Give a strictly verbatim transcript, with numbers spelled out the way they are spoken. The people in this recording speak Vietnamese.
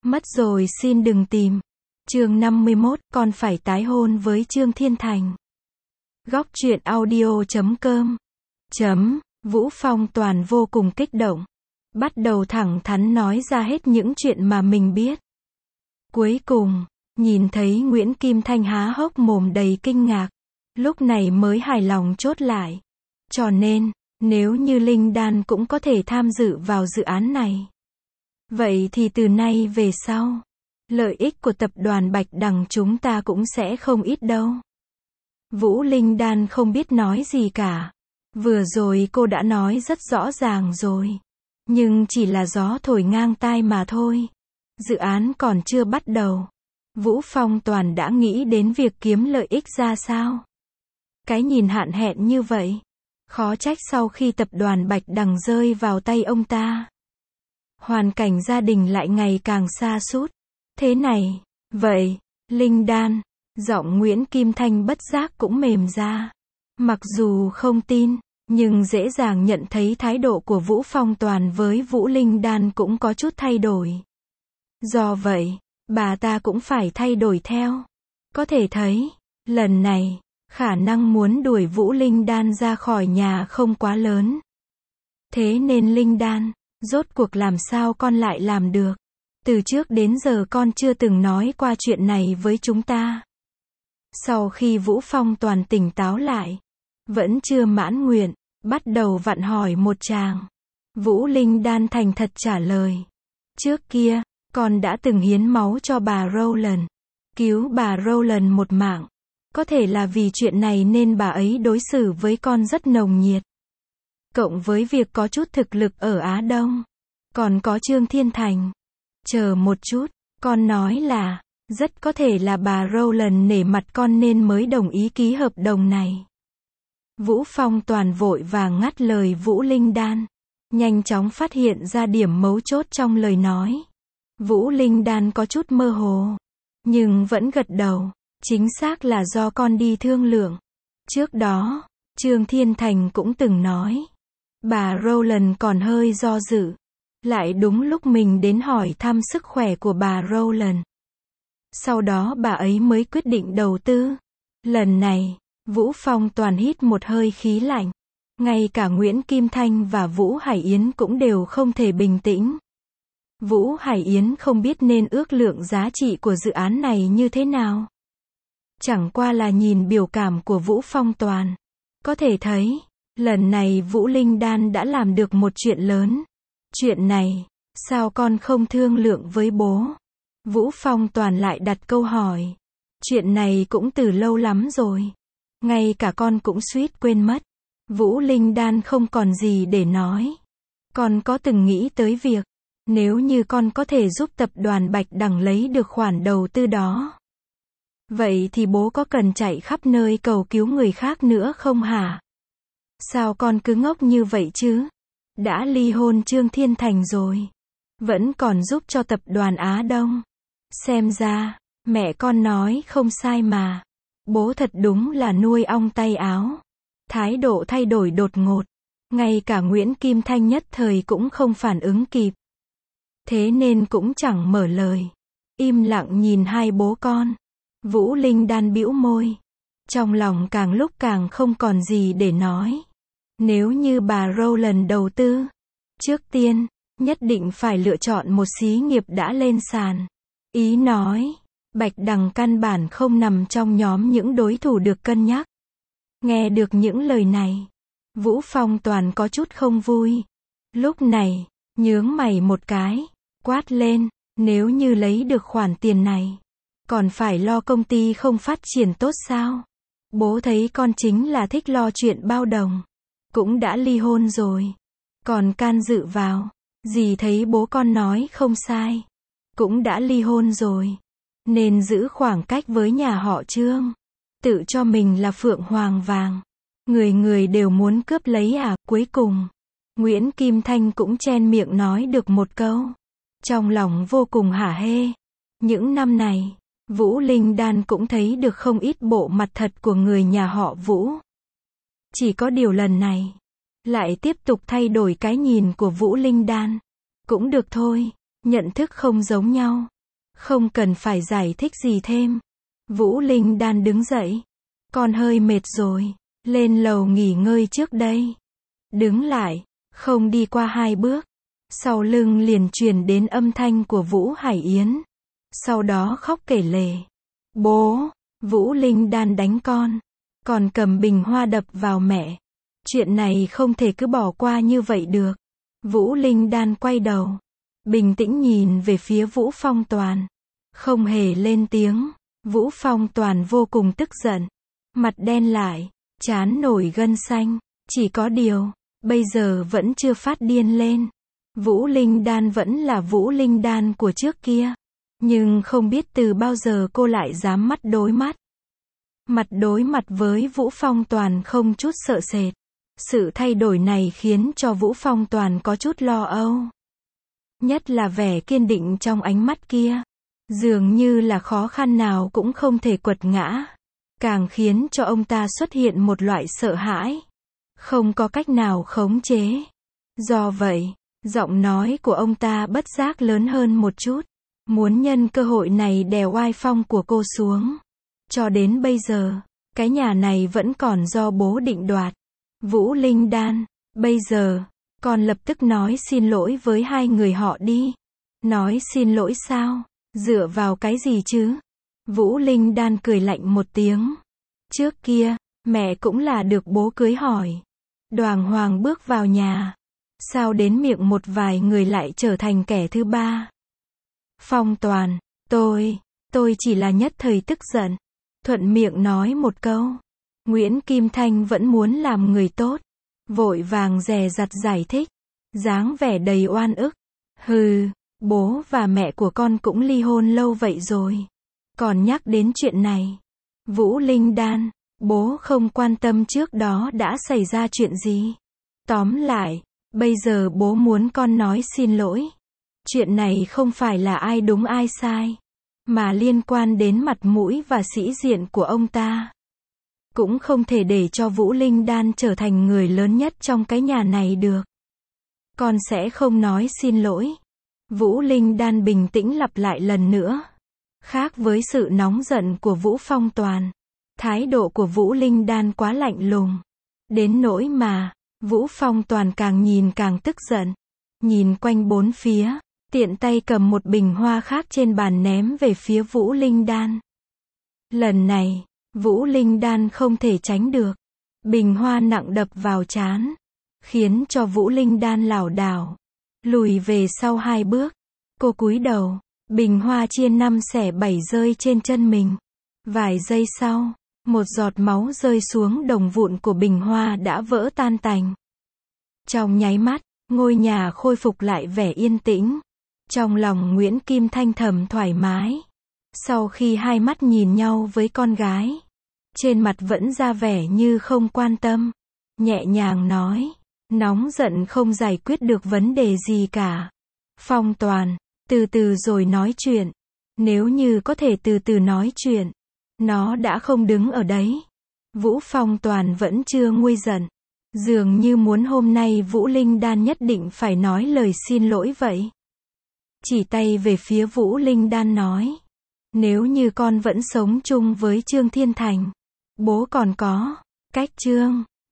Mất rồi xin đừng tìm. Chương năm mươi mốt, con phải tái hôn với Trương Thiên Thành. Góc truyện audio chấm com. Chấm, Vũ Phong Toàn vô cùng kích động. Bắt đầu thẳng thắn nói ra hết những chuyện mà mình biết. Cuối cùng, nhìn thấy Nguyễn Kim Thanh há hốc mồm đầy kinh ngạc. Lúc này mới hài lòng chốt lại. Cho nên, nếu như Linh Đan cũng có thể tham dự vào dự án này, vậy thì từ nay về sau, lợi ích của tập đoàn Bạch Đằng chúng ta cũng sẽ không ít đâu. Vũ Linh Đan không biết nói gì cả. Vừa rồi cô đã nói rất rõ ràng rồi. Nhưng chỉ là gió thổi ngang tai mà thôi. Dự án còn chưa bắt đầu. Vũ Phong Toàn đã nghĩ đến việc kiếm lợi ích ra sao. Cái nhìn hạn hẹn như vậy. Khó trách sau khi tập đoàn Bạch Đằng rơi vào tay ông ta, hoàn cảnh gia đình lại ngày càng sa sút. Thế này, vậy, Linh Đan, giọng Nguyễn Kim Thanh bất giác cũng mềm ra. Mặc dù không tin, nhưng dễ dàng nhận thấy thái độ của Vũ Phong Toàn với Vũ Linh Đan cũng có chút thay đổi. Do vậy, bà ta cũng phải thay đổi theo. Có thể thấy, lần này, khả năng muốn đuổi Vũ Linh Đan ra khỏi nhà không quá lớn. Thế nên Linh Đan, rốt cuộc làm sao con lại làm được? Từ trước đến giờ con chưa từng nói qua chuyện này với chúng ta. Sau khi Vũ Phong Toàn tỉnh táo lại, vẫn chưa mãn nguyện, bắt đầu vặn hỏi một tràng. Vũ Linh Đan thành thật trả lời. Trước kia, con đã từng hiến máu cho bà Rowland, cứu bà Rowland một mạng. Có thể là vì chuyện này nên bà ấy đối xử với con rất nồng nhiệt. Cộng với việc có chút thực lực ở Á Đông. Còn có Trương Thiên Thành. Chờ một chút, con nói là, rất có thể là bà Rowland nể mặt con nên mới đồng ý ký hợp đồng này. Vũ Phong Toàn vội vàng ngắt lời Vũ Linh Đan. Nhanh chóng phát hiện ra điểm mấu chốt trong lời nói. Vũ Linh Đan có chút mơ hồ, nhưng vẫn gật đầu. Chính xác là do con đi thương lượng. Trước đó, Trương Thiên Thành cũng từng nói. Bà Rowland còn hơi do dự. Lại đúng lúc mình đến hỏi thăm sức khỏe của bà Rowland. Sau đó bà ấy mới quyết định đầu tư. Lần này, Vũ Phong Toàn hít một hơi khí lạnh. Ngay cả Nguyễn Kim Thanh và Vũ Hải Yến cũng đều không thể bình tĩnh. Vũ Hải Yến không biết nên ước lượng giá trị của dự án này như thế nào. Chẳng qua là nhìn biểu cảm của Vũ Phong Toàn. Có thể thấy, lần này Vũ Linh Đan đã làm được một chuyện lớn. Chuyện này, sao con không thương lượng với bố? Vũ Phong Toàn lại đặt câu hỏi. Chuyện này cũng từ lâu lắm rồi. Ngay cả con cũng suýt quên mất. Vũ Linh Đan không còn gì để nói. Con có từng nghĩ tới việc, nếu như con có thể giúp tập đoàn Bạch Đằng lấy được khoản đầu tư đó, vậy thì bố có cần chạy khắp nơi cầu cứu người khác nữa không hả? Sao con cứ ngốc như vậy chứ? Đã ly hôn Trương Thiên Thành rồi, vẫn còn giúp cho tập đoàn Á Đông. Xem ra, mẹ con nói không sai mà. Bố thật đúng là nuôi ong tay áo. Thái độ thay đổi đột ngột. Ngay cả Nguyễn Kim Thanh nhất thời cũng không phản ứng kịp. Thế nên cũng chẳng mở lời. Im lặng nhìn hai bố con. Vũ Linh Đan bĩu môi. Trong lòng càng lúc càng không còn gì để nói. Nếu như bà Rowland đầu tư, trước tiên, nhất định phải lựa chọn một xí nghiệp đã lên sàn. Ý nói, Bạch Đằng căn bản không nằm trong nhóm những đối thủ được cân nhắc. Nghe được những lời này, Vũ Phong Toàn có chút không vui. Lúc này, nhướng mày một cái, quát lên, nếu như lấy được khoản tiền này, còn phải lo công ty không phát triển tốt sao? Bố thấy con chính là thích lo chuyện bao đồng. Cũng đã ly hôn rồi. Còn can dự vào. Dì thấy bố con nói không sai. Cũng đã ly hôn rồi. Nên giữ khoảng cách với nhà họ Trương. Tự cho mình là phượng hoàng vàng. Người người đều muốn cướp lấy à. Cuối cùng, Nguyễn Kim Thanh cũng chen miệng nói được một câu. Trong lòng vô cùng hả hê. Những năm này, Vũ Linh Đan cũng thấy được không ít bộ mặt thật của người nhà họ Vũ. Chỉ có điều lần này, lại tiếp tục thay đổi cái nhìn của Vũ Linh Đan. Cũng được thôi, nhận thức không giống nhau. Không cần phải giải thích gì thêm. Vũ Linh Đan đứng dậy. Con hơi mệt rồi. Lên lầu nghỉ ngơi trước đây. Đứng lại. Không đi qua hai bước. Sau lưng liền truyền đến âm thanh của Vũ Hải Yến. Sau đó khóc kể lể. Bố, Vũ Linh Đan đánh con. Còn cầm bình hoa đập vào mẹ. Chuyện này không thể cứ bỏ qua như vậy được. Vũ Linh Đan quay đầu. Bình tĩnh nhìn về phía Vũ Phong Toàn. Không hề lên tiếng. Vũ Phong Toàn vô cùng tức giận. Mặt đen lại. Trán nổi gân xanh. Chỉ có điều, bây giờ vẫn chưa phát điên lên. Vũ Linh Đan vẫn là Vũ Linh Đan của trước kia. Nhưng không biết từ bao giờ cô lại dám mắt đối mắt. Mặt đối mặt với Vũ Phong Toàn không chút sợ sệt. Sự thay đổi này khiến cho Vũ Phong Toàn có chút lo âu. Nhất là vẻ kiên định trong ánh mắt kia. Dường như là khó khăn nào cũng không thể quật ngã. Càng khiến cho ông ta xuất hiện một loại sợ hãi. Không có cách nào khống chế. Do vậy, giọng nói của ông ta bất giác lớn hơn một chút. Muốn nhân cơ hội này đè oai phong của cô xuống. Cho đến bây giờ, cái nhà này vẫn còn do bố định đoạt. Vũ Linh Đan, bây giờ, con lập tức nói xin lỗi với hai người họ đi. Nói xin lỗi sao? Dựa vào cái gì chứ? Vũ Linh Đan cười lạnh một tiếng. Trước kia, mẹ cũng là được bố cưới hỏi. Đoàng hoàng bước vào nhà. Sao đến miệng một vài người lại trở thành kẻ thứ ba? Phong Toàn, tôi, tôi chỉ là nhất thời tức giận. Thuận miệng nói một câu. Nguyễn Kim Thanh vẫn muốn làm người tốt. Vội vàng dè dặt giải thích. Dáng vẻ đầy oan ức. Hừ, bố và mẹ của con cũng ly hôn lâu vậy rồi. Còn nhắc đến chuyện này. Vũ Linh Đan, bố không quan tâm trước đó đã xảy ra chuyện gì. Tóm lại, bây giờ bố muốn con nói xin lỗi. Chuyện này không phải là ai đúng ai sai. Mà liên quan đến mặt mũi và sĩ diện của ông ta. Cũng không thể để cho Vũ Linh Đan trở thành người lớn nhất trong cái nhà này được. Con sẽ không nói xin lỗi. Vũ Linh Đan bình tĩnh lặp lại lần nữa. Khác với sự nóng giận của Vũ Phong Toàn. Thái độ của Vũ Linh Đan quá lạnh lùng. Đến nỗi mà, Vũ Phong Toàn càng nhìn càng tức giận. Nhìn quanh bốn phía, tiện tay cầm một bình hoa khác trên bàn ném về phía Vũ Linh Đan. Lần này, Vũ Linh Đan không thể tránh được. Bình hoa nặng đập vào trán. Khiến cho Vũ Linh Đan lảo đảo. Lùi về sau hai bước. Cô cúi đầu. Bình hoa chia năm xẻ bảy rơi trên chân mình. Vài giây sau, một giọt máu rơi xuống đồng vụn của bình hoa đã vỡ tan tành. Trong nháy mắt, ngôi nhà khôi phục lại vẻ yên tĩnh. Trong lòng Nguyễn Kim Thanh thầm thoải mái. Sau khi hai mắt nhìn nhau với con gái, trên mặt vẫn ra vẻ như không quan tâm. Nhẹ nhàng nói, nóng giận không giải quyết được vấn đề gì cả. Phong Toàn, từ từ rồi nói chuyện. Nếu như có thể từ từ nói chuyện, nó đã không đứng ở đấy. Vũ Phong Toàn vẫn chưa nguôi giận. Dường như muốn hôm nay Vũ Linh Đan nhất định phải nói lời xin lỗi vậy. Chỉ tay về phía Vũ Linh Đan nói. Nếu như con vẫn sống chung với Trương Thiên Thành, bố còn có cách. Trương